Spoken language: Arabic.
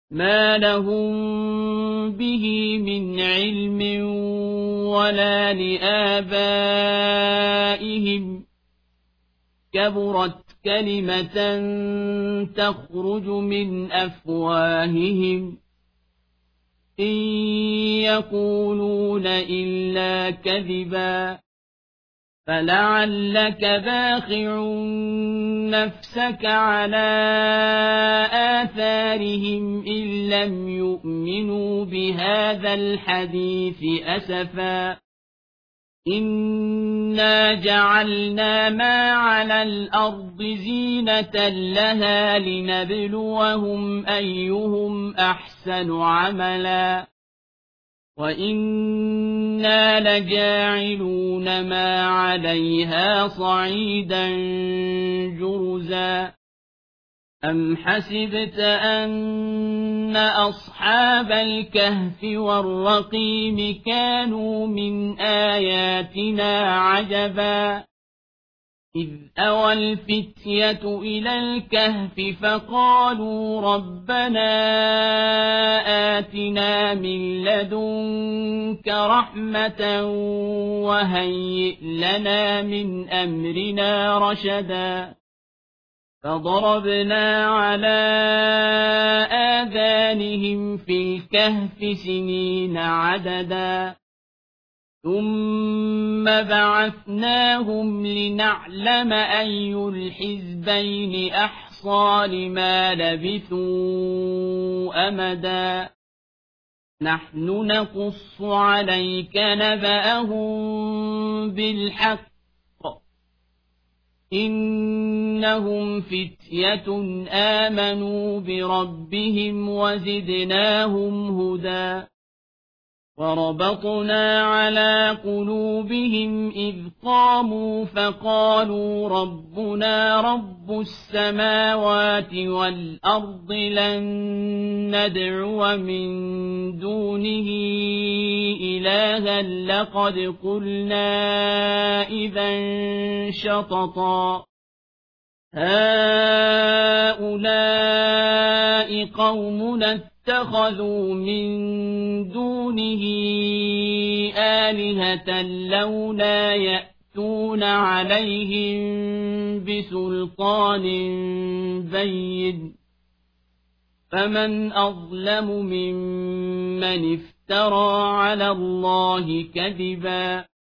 ما لهم به من علم ولا لآبائهم كبرت كلمة تخرج من أفواههم إن يقولون إلا كذبا فلعلك باخع نفسك على آثارهم إن لم يؤمنوا بهذا الحديث أسفا إنا جعلنا ما على الأرض زينة لها لنبلوهم أيهم أحسن عملا وإنا لجاعلون ما عليها صعيدا جرزا أم حسبت أن أصحاب الكهف والرقيم كانوا من آياتنا عجبا إذ أوى الفتية إلى الكهف فقالوا ربنا آتنا من لدنك رحمة وهيئ لنا من أمرنا رشدا فضربنا على آذانهم في الكهف سنين عددا ثم بعثناهم لنعلم أي الحزبين أحصى لما لبثوا أمدا نحن نقص عليك نبأهم بالحق إنهم فتية آمنوا بربهم وزدناهم هدى وربطنا على قلوبهم إذ قاموا فقالوا ربنا رب السماوات والأرض لن ندعو من دونه إلها لقد قلنا إذا شططا هؤلاء قومنا اتخذوا من دونه آلهة لولا يأتون عليهم بسلطان بين فمن أظلم ممن افترى على الله كذبا